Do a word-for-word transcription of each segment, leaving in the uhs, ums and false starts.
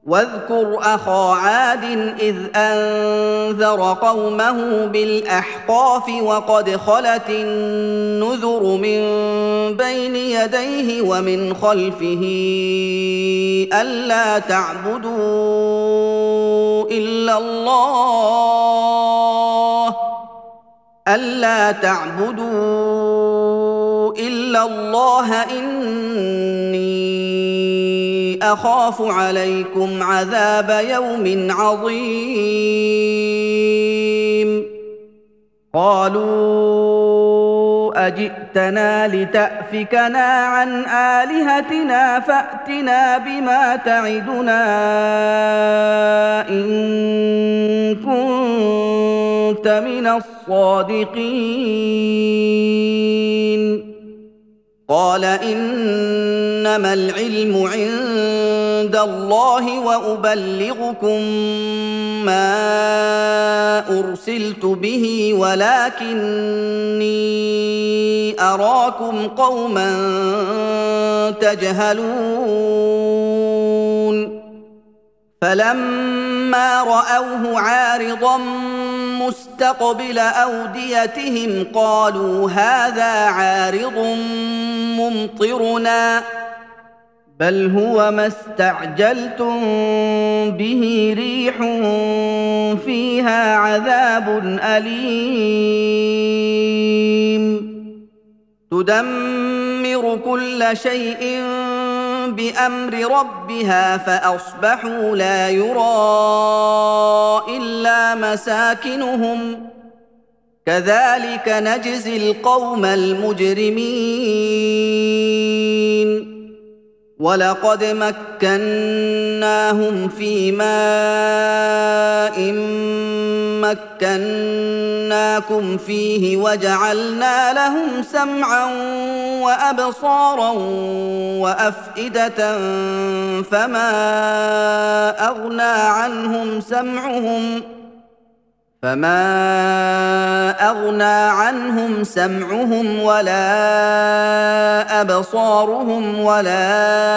واذكر أخا عاد إذ أنذر قومه بالأحقاف وقد خلت النذر من بين يديه ومن خلفه ألا تعبدوا إلا الله ألا تعبدوا إلا الله إني أخاف عليكم عذاب يوم عظيم قالوا أجئتنا لتأفكنا عن آلهتنا فأتنا بما تعدنا إن كنت من الصادقين قال إنما العلم عند الله وأبلغكم ما أرسلت به ولكني أراكم قوما تجهلون فلما رأوه عارضا مستقبل أوديتهم قالوا هذا عارض ممطرنا بل هو ما استعجلتم به ريح فيها عذاب أليم تدمر كل شيء بأمر ربها فأصبحوا لا يرى إلا مساكنهم كذلك نجزي القوم المجرمين ولقد مكناهم في ماء مكناكم فيه وجعلنا لهم سمعا وأبصارا وأفئدة فما أغنى عنهم سمعهم فما أغنى عنهم سمعهم ولا أبصارهم ولا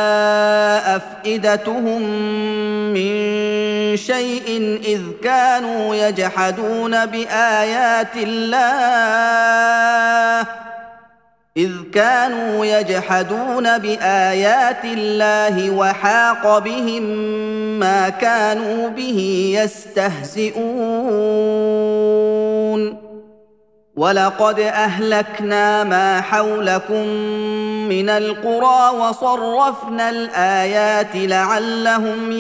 أفئدتهم من شيء إذ كانوا يجحدون بآيات الله إذ كانوا يجحدون بآيات الله وحاق بهم ما كانوا به يستهزئون ولقد أهلكنا ما حولكم من القرى وصرفنا الآيات لعلهم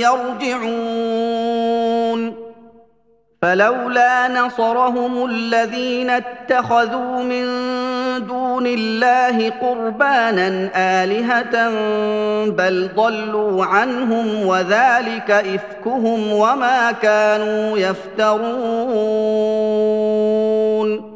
يرجعون فلولا نصرهم الذين اتخذوا من دون الله قربانا آلهة بل ضلوا عنهم وذلك إفكهم وما كانوا يفترون